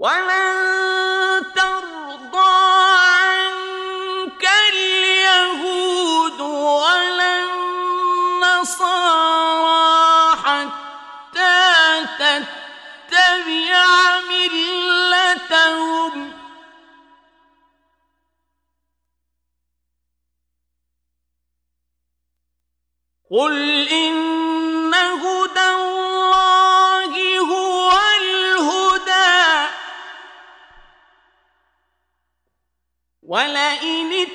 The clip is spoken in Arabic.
ولن ترضى عنك اليهود ولا النصارى حتى تتبع ملتهم قل إن هدى الله هو الهدى ولئن